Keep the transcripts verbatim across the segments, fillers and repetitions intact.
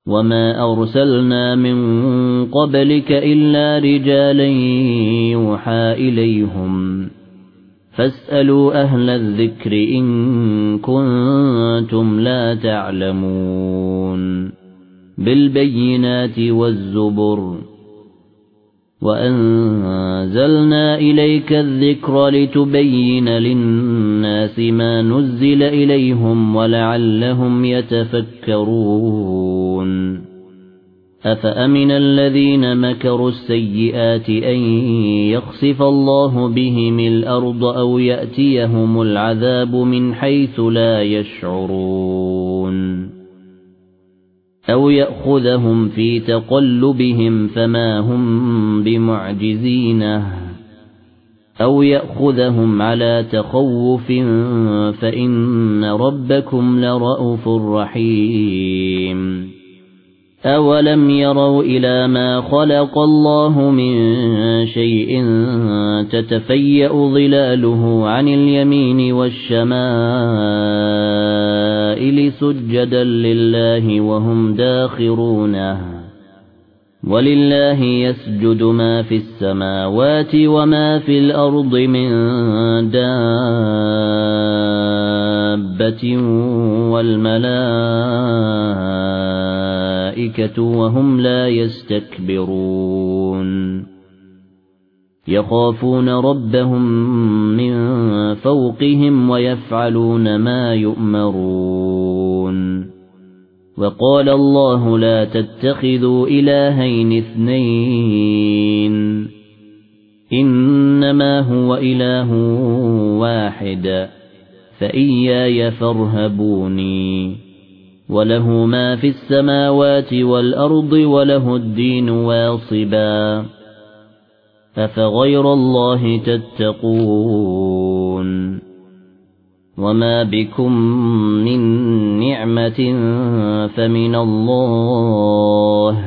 وما أرسلنا من قبلك إلا رجالا يوحى إليهم فاسألوا أهل الذكر إن كنتم لا تعلمون بالبينات والزبر وأنزلنا إليك الذكر لتبين للناس ما نزل إليهم ولعلهم يتفكرون أفأمن الذين مكروا السيئات أن يخسف الله بهم الأرض أو يأتيهم العذاب من حيث لا يشعرون أو يأخذهم في تقلبهم فما هم بمعجزين أو يأخذهم على تخوف فإن ربكم لرءوف رحيم أولم يروا إلى ما خلق الله من شيء تتفيأ ظلاله عن اليمين والشمائل سجدا لله وهم داخرونه ولله يسجد ما في السماوات وما في الأرض من دابة والملائكة وهم لا يستكبرون يخافون ربهم من فوقهم ويفعلون ما يؤمرون وقال الله لا تتخذوا إلهين اثنين إنما هو إله واحد فإياي فارهبوني وله ما في السماوات والأرض وله الدين واصبا أفغير الله تتقون وما بكم من نعمة فمن الله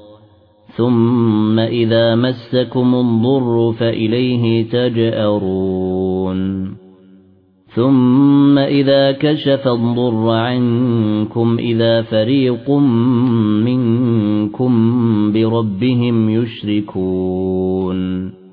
ثم إذا مسكم الضر فإليه تجأرون ثم إذا كشف الضر عنكم إذا فريق منكم بربهم يشركون